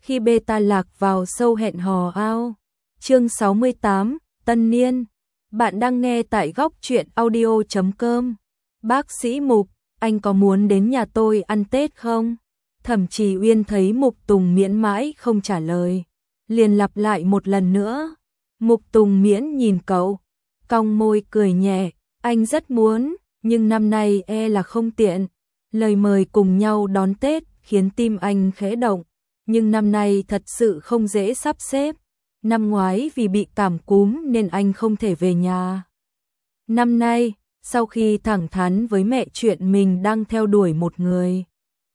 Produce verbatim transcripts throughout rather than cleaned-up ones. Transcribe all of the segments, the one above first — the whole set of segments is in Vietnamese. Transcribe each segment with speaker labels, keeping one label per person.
Speaker 1: khi beta lạc vào sâu hẹn hò ao. Chương sáu mươi tám, Tân Niên. Bạn đang nghe tại góc truyện audio chấm com. Bác sĩ Mục, anh có muốn đến nhà tôi ăn Tết không? Thẩm Trì Uyên thấy Mục Tùng Miễn mãi không trả lời, liền lặp lại một lần nữa. Mục Tùng Miễn nhìn cậu, cong môi cười nhẹ, anh rất muốn, nhưng năm nay e là không tiện. Lời mời cùng nhau đón Tết khiến tim anh khẽ động, nhưng năm nay thật sự không dễ sắp xếp. Năm ngoái vì bị cảm cúm nên anh không thể về nhà. Năm nay, sau khi thẳng thắn với mẹ chuyện mình đang theo đuổi một người,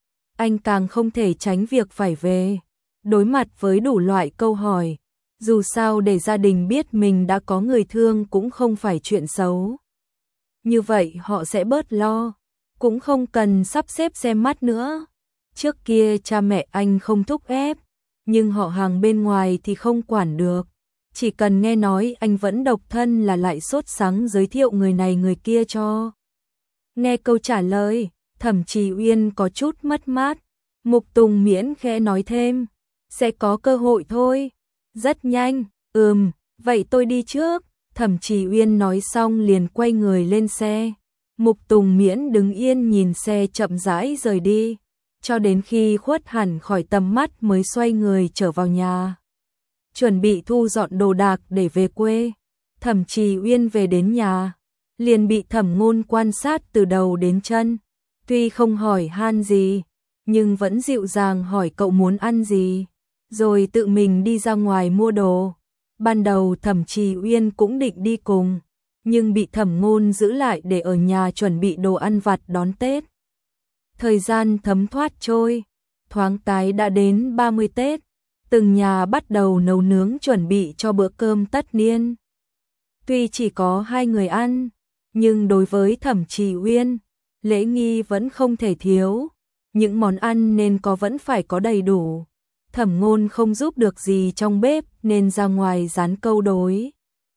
Speaker 1: anh càng không thể tránh việc phải về. Đối mặt với đủ loại câu hỏi, dù sao để gia đình biết mình đã có người thương cũng không phải chuyện xấu. Như vậy họ sẽ bớt lo, cũng không cần sắp xếp xem mắt nữa. Trước kia cha mẹ anh không thúc ép, nhưng họ hàng bên ngoài thì không quản được. Chỉ cần nghe nói anh vẫn độc thân là lại sốt sắng giới thiệu người này người kia cho. Nghe câu trả lời, Thẩm Trì Uyên có chút mất mát. Mục Tùng Miễn khẽ nói thêm, sẽ có cơ hội thôi. Rất nhanh, ừm, vậy tôi đi trước. Thẩm Trì Uyên nói xong liền quay người lên xe. Mục Tùng Miễn đứng yên nhìn xe chậm rãi rời đi, cho đến khi khuất hẳn khỏi tầm mắt mới xoay người trở vào nhà, chuẩn bị thu dọn đồ đạc để về quê. Thẩm Trì Uyên về đến nhà, liền bị Thẩm Ngôn quan sát từ đầu đến chân. Tuy không hỏi han gì, nhưng vẫn dịu dàng hỏi cậu muốn ăn gì, rồi tự mình đi ra ngoài mua đồ. Ban đầu Thẩm Trì Uyên cũng định đi cùng, nhưng bị Thẩm Ngôn giữ lại để ở nhà chuẩn bị đồ ăn vặt đón Tết. Thời gian thấm thoát trôi, thoáng cái đã đến ba mươi Tết, từng nhà bắt đầu nấu nướng chuẩn bị cho bữa cơm tất niên. Tuy chỉ có hai người ăn, nhưng đối với Thẩm Trì Uyên, lễ nghi vẫn không thể thiếu, những món ăn nên có vẫn phải có đầy đủ. Thẩm Ngôn không giúp được gì trong bếp nên ra ngoài dán câu đối,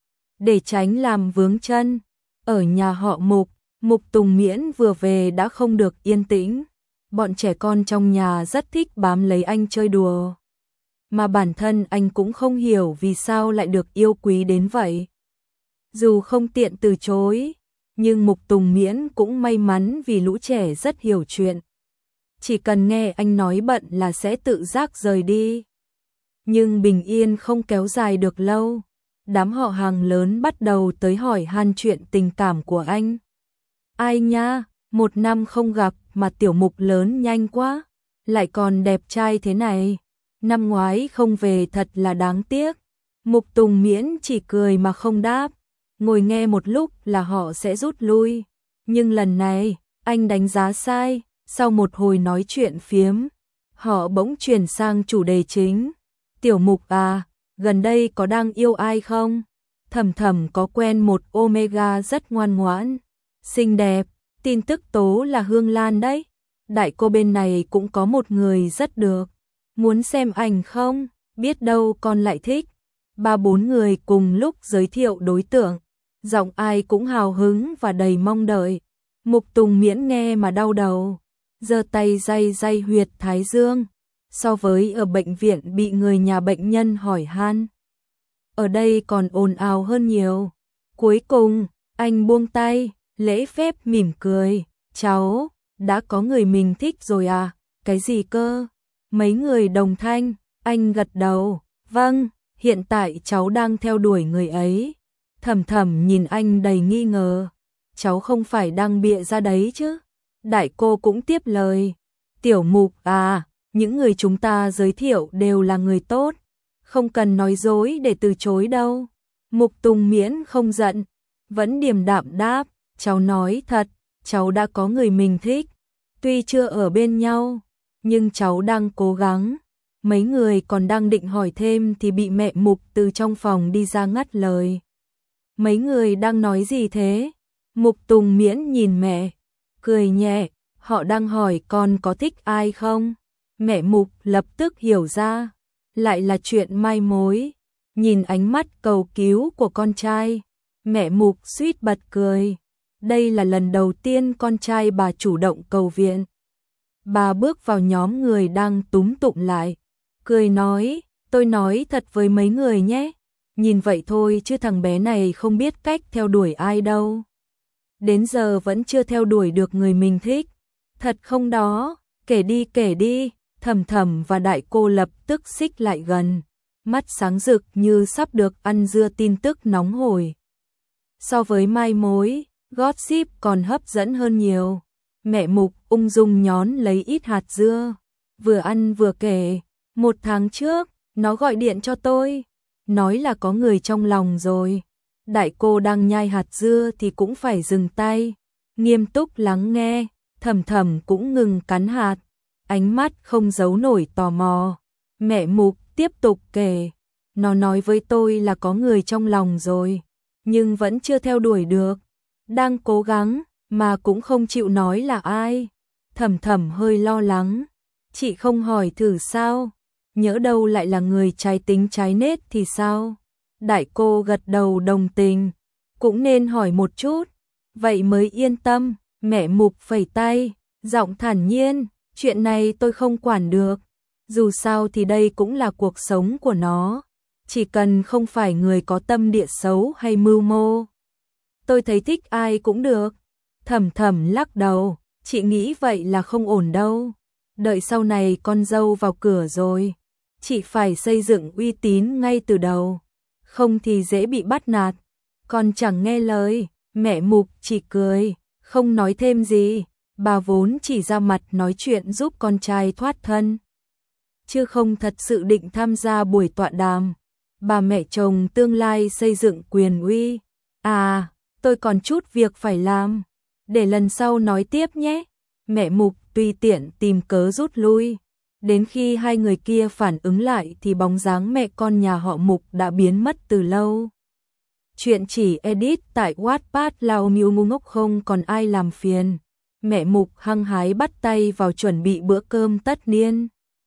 Speaker 1: để tránh làm vướng chân. Ở nhà họ Mục, Mục Tùng Miễn vừa về đã không được yên tĩnh. Bọn trẻ con trong nhà rất thích bám lấy anh chơi đùa, mà bản thân anh cũng không hiểu vì sao lại được yêu quý đến vậy. Dù không tiện từ chối, nhưng Mục Tùng Miễn cũng may mắn vì lũ trẻ rất hiểu chuyện. Chỉ cần nghe anh nói bận là sẽ tự giác rời đi. Nhưng bình yên không kéo dài được lâu. Đám họ hàng lớn bắt đầu tới hỏi han chuyện tình cảm của anh. Ai nha, một năm không gặp mà tiểu Mục lớn nhanh quá, lại còn đẹp trai thế này. Năm ngoái không về thật là đáng tiếc. Mục Tùng Miễn chỉ cười mà không đáp, ngồi nghe một lúc là họ sẽ rút lui. Nhưng lần này, anh đánh giá sai. Sau một hồi nói chuyện phiếm, họ bỗng chuyển sang chủ đề chính. Tiểu Mục à, gần đây có đang yêu ai không? Thầm thầm có quen một Omega rất ngoan ngoãn, xinh đẹp, tin tức tố là Hương Lan đấy. Đại cô bên này cũng có một người rất được. Muốn xem ảnh không? Biết đâu con lại thích. Ba bốn người cùng lúc giới thiệu đối tượng, giọng ai cũng hào hứng và đầy mong đợi. Mục Tùng Miễn nghe mà đau đầu, giơ tay day day huyệt thái dương. So với ở bệnh viện bị người nhà bệnh nhân hỏi han, ở đây còn ồn ào hơn nhiều. Cuối cùng, anh buông tay, lễ phép mỉm cười. Cháu, đã có người mình thích rồi à? Cái gì cơ? Mấy người đồng thanh, anh gật đầu. Vâng, hiện tại cháu đang theo đuổi người ấy. Thầm thầm nhìn anh đầy nghi ngờ. Cháu không phải đang bịa ra đấy chứ? Đại cô cũng tiếp lời. Tiểu Mục à, những người chúng ta giới thiệu đều là người tốt, không cần nói dối để từ chối đâu. Mục Tùng Miễn không giận, vẫn điềm đạm đáp, cháu nói thật, cháu đã có người mình thích. Tuy chưa ở bên nhau, nhưng cháu đang cố gắng. Mấy người còn đang định hỏi thêm thì bị mẹ Mục từ trong phòng đi ra ngắt lời. Mấy người đang nói gì thế? Mục Tùng Miễn nhìn mẹ, cười nhẹ, họ đang hỏi con có thích ai không? Mẹ Mục lập tức hiểu ra, lại là chuyện mai mối. Nhìn ánh mắt cầu cứu của con trai, mẹ Mục suýt bật cười. Đây là lần đầu tiên con trai bà chủ động cầu viện. Bà bước vào nhóm người đang túm tụm lại, cười nói, tôi nói thật với mấy người nhé, nhìn vậy thôi chứ thằng bé này không biết cách theo đuổi ai đâu. Đến giờ vẫn chưa theo đuổi được người mình thích. Thật không đó, kể đi kể đi, Thầm Thầm và Đại Cô lập tức xích lại gần, mắt sáng rực như sắp được ăn dưa tin tức nóng hổi. So với mai mối, gossip còn hấp dẫn hơn nhiều. Mẹ Mục ung dung nhón lấy ít hạt dưa, vừa ăn vừa kể, một tháng trước, nó gọi điện cho tôi, nói là có người trong lòng rồi. Đại Cô đang nhai hạt dưa thì cũng phải dừng tay, nghiêm túc lắng nghe, Thầm Thầm cũng ngừng cắn hạt, ánh mắt không giấu nổi tò mò. Mẹ Mục tiếp tục kể, nó nói với tôi là có người trong lòng rồi, nhưng vẫn chưa theo đuổi được, đang cố gắng, mà cũng không chịu nói là ai. Thầm Thầm hơi lo lắng, chị không hỏi thử sao, nhỡ đâu lại là người trái tính trái nết thì sao? Đại Cô gật đầu đồng tình, cũng nên hỏi một chút, vậy mới yên tâm. Mẹ Mục phẩy tay, giọng thản nhiên, chuyện này tôi không quản được, dù sao thì đây cũng là cuộc sống của nó, chỉ cần không phải người có tâm địa xấu hay mưu mô. Tôi thấy thích ai cũng được. Thầm Thầm lắc đầu, chị nghĩ vậy là không ổn đâu, đợi sau này con dâu vào cửa rồi, chị phải xây dựng uy tín ngay từ đầu, không thì dễ bị bắt nạt. Con chẳng nghe lời. Mẹ Mục chỉ cười, không nói thêm gì, bà vốn chỉ ra mặt nói chuyện giúp con trai thoát thân, chứ không thật sự định tham gia buổi tọa đàm. Bà mẹ chồng tương lai xây dựng quyền uy. À, tôi còn chút việc phải làm, để lần sau nói tiếp nhé. Mẹ Mục tùy tiện tìm cớ rút lui. Đến khi hai người kia phản ứng lại thì bóng dáng mẹ con nhà họ Mục đã biến mất từ lâu. Chuyện chỉ edit tại Wattpad Lao Miu Ngu Ngốc, không còn ai làm phiền. Mẹ Mục hăng hái bắt tay vào chuẩn bị bữa cơm tất niên.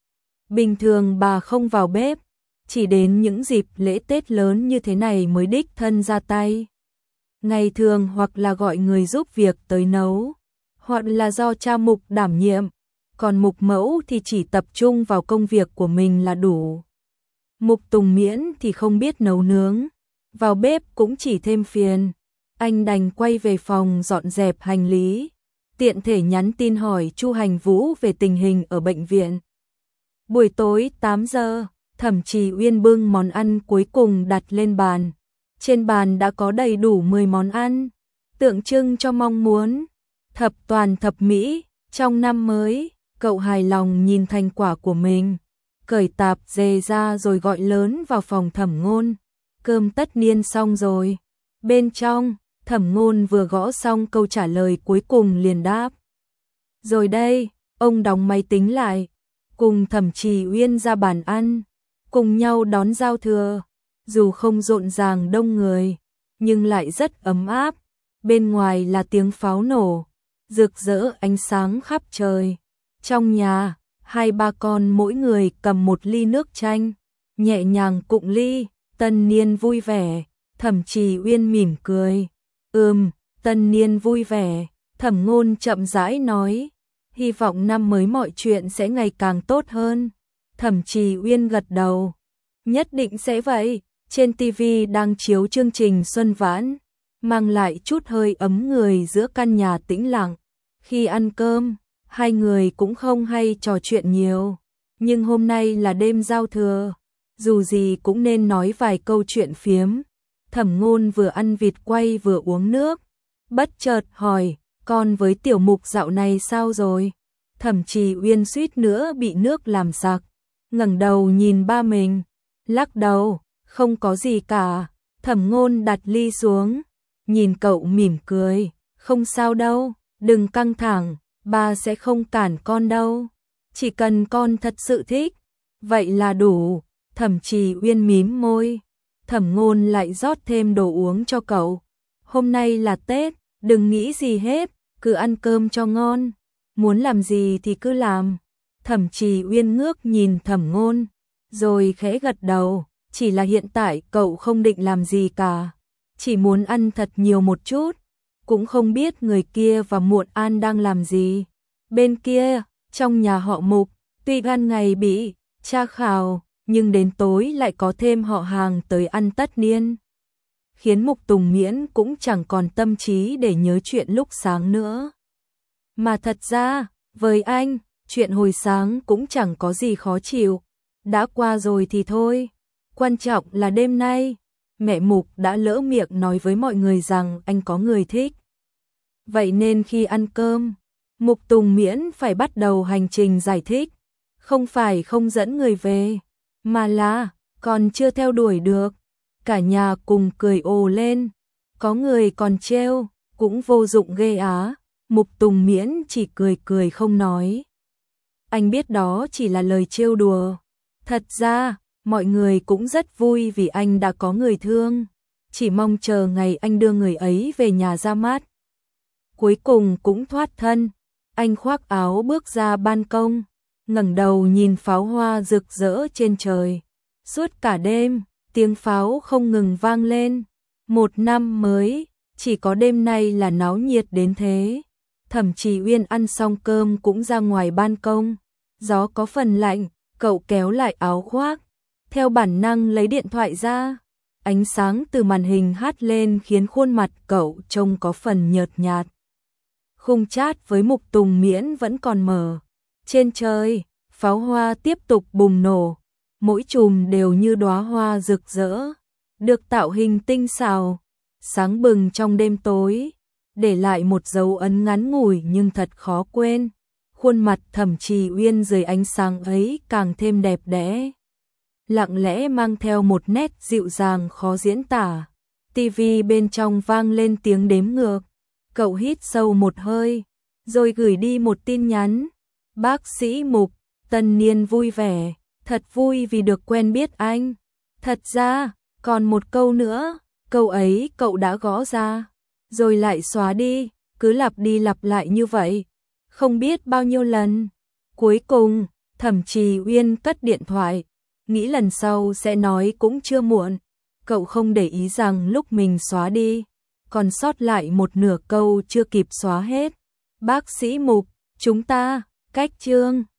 Speaker 1: Bình thường bà không vào bếp, chỉ đến những dịp lễ Tết lớn như thế này mới đích thân ra tay. Ngày thường hoặc là gọi người giúp việc tới nấu, hoặc là do cha Mục đảm nhiệm, còn Mục mẫu thì chỉ tập trung vào công việc của mình là đủ. Mục Tùng Miễn thì không biết nấu nướng, vào bếp cũng chỉ thêm phiền, anh đành quay về phòng dọn dẹp hành lý, tiện thể nhắn tin hỏi Chu Hành Vũ về tình hình ở bệnh viện. Buổi tối tám giờ, Thẩm Trì Uyên bưng món ăn cuối cùng đặt lên bàn. Trên bàn đã có đầy đủ mười món ăn, tượng trưng cho mong muốn thập toàn thập mỹ trong năm mới. Cậu hài lòng nhìn thành quả của mình, cởi tạp dề ra rồi gọi lớn vào phòng Thẩm Ngôn. Cơm tất niên xong rồi. Bên trong, Thẩm Ngôn vừa gõ xong câu trả lời cuối cùng liền đáp. Rồi đây, ông đóng máy tính lại, cùng Thẩm Trì Uyên ra bàn ăn, cùng nhau đón giao thừa. Dù không rộn ràng đông người, nhưng lại rất ấm áp. Bên ngoài là tiếng pháo nổ, rực rỡ ánh sáng khắp trời. Trong nhà, hai ba con mỗi người cầm một ly nước chanh, nhẹ nhàng cụng ly, tân niên vui vẻ. Thẩm Trì Uyên mỉm cười. Ừm, tân niên vui vẻ. Thẩm Ngôn chậm rãi nói. Hy vọng năm mới mọi chuyện sẽ ngày càng tốt hơn. Thẩm Trì Uyên gật đầu. Nhất định sẽ vậy. Trên ti vi đang chiếu chương trình Xuân Vãn, mang lại chút hơi ấm người giữa căn nhà tĩnh lặng. Khi ăn cơm, hai người cũng không hay trò chuyện nhiều, nhưng hôm nay là đêm giao thừa, dù gì cũng nên nói vài câu chuyện phiếm. Thẩm Ngôn vừa ăn vịt quay vừa uống nước, bất chợt hỏi, con với Tiểu Mục dạo này sao rồi? Thẩm Trì Uyên suýt nữa bị nước làm sặc, ngẩng đầu nhìn ba mình, lắc đầu, không có gì cả. Thẩm Ngôn đặt ly xuống, nhìn cậu mỉm cười, không sao đâu, đừng căng thẳng, ba sẽ không cản con đâu, chỉ cần con thật sự thích, vậy là đủ. Thẩm Trì Uyên mím môi, Thẩm Ngôn lại rót thêm đồ uống cho cậu. Hôm nay là Tết, đừng nghĩ gì hết, cứ ăn cơm cho ngon, muốn làm gì thì cứ làm. Thẩm Trì Uyên ngước nhìn Thẩm Ngôn, rồi khẽ gật đầu, chỉ là hiện tại cậu không định làm gì cả, chỉ muốn ăn thật nhiều một chút, cũng không biết người kia và Muộn An đang làm gì. Bên kia, trong nhà họ Mục, tuy ban ngày bị tra khảo, nhưng đến tối lại có thêm họ hàng tới ăn tất niên. Khiến Mục Tùng Miễn cũng chẳng còn tâm trí để nhớ chuyện lúc sáng nữa. Mà thật ra, với anh, chuyện hồi sáng cũng chẳng có gì khó chịu. Đã qua rồi thì thôi. Quan trọng là đêm nay, mẹ Mục đã lỡ miệng nói với mọi người rằng anh có người thích. Vậy nên khi ăn cơm, Mục Tùng Miễn phải bắt đầu hành trình giải thích. Không phải không dẫn người về, mà là còn chưa theo đuổi được. Cả nhà cùng cười ồ lên. Có người còn trêu, cũng vô dụng ghê á. Mục Tùng Miễn chỉ cười cười không nói. Anh biết đó chỉ là lời trêu đùa. Thật ra, mọi người cũng rất vui vì anh đã có người thương. Chỉ mong chờ ngày anh đưa người ấy về nhà ra mắt. Cuối cùng cũng thoát thân. Anh khoác áo bước ra ban công, ngẩng đầu nhìn pháo hoa rực rỡ trên trời. Suốt cả đêm, tiếng pháo không ngừng vang lên. Một năm mới, chỉ có đêm nay là náo nhiệt đến thế. Thẩm Trì Uyên ăn xong cơm cũng ra ngoài ban công. Gió có phần lạnh, cậu kéo lại áo khoác. Theo bản năng lấy điện thoại ra. Ánh sáng từ màn hình hắt lên khiến khuôn mặt cậu trông có phần nhợt nhạt. Khung chat với Mục Tùng Miễn vẫn còn mở. Trên trời, pháo hoa tiếp tục bùng nổ. Mỗi chùm đều như đóa hoa rực rỡ, được tạo hình tinh xảo, sáng bừng trong đêm tối, để lại một dấu ấn ngắn ngủi nhưng thật khó quên. Khuôn mặt Thẩm Trì Uyên dưới ánh sáng ấy càng thêm đẹp đẽ, lặng lẽ mang theo một nét dịu dàng khó diễn tả. Tivi bên trong vang lên tiếng đếm ngược. Cậu hít sâu một hơi, rồi gửi đi một tin nhắn. Bác sĩ Mục, tân niên vui vẻ, thật vui vì được quen biết anh. Thật ra, còn một câu nữa, câu ấy cậu đã gõ ra, rồi lại xóa đi, cứ lặp đi lặp lại như vậy, không biết bao nhiêu lần. Cuối cùng, Thẩm Trì Uyên cất điện thoại, nghĩ lần sau sẽ nói cũng chưa muộn. Cậu không để ý rằng lúc mình xóa đi, còn sót lại một nửa câu chưa kịp xóa hết. Bác sĩ Mục, chúng ta, cách chương.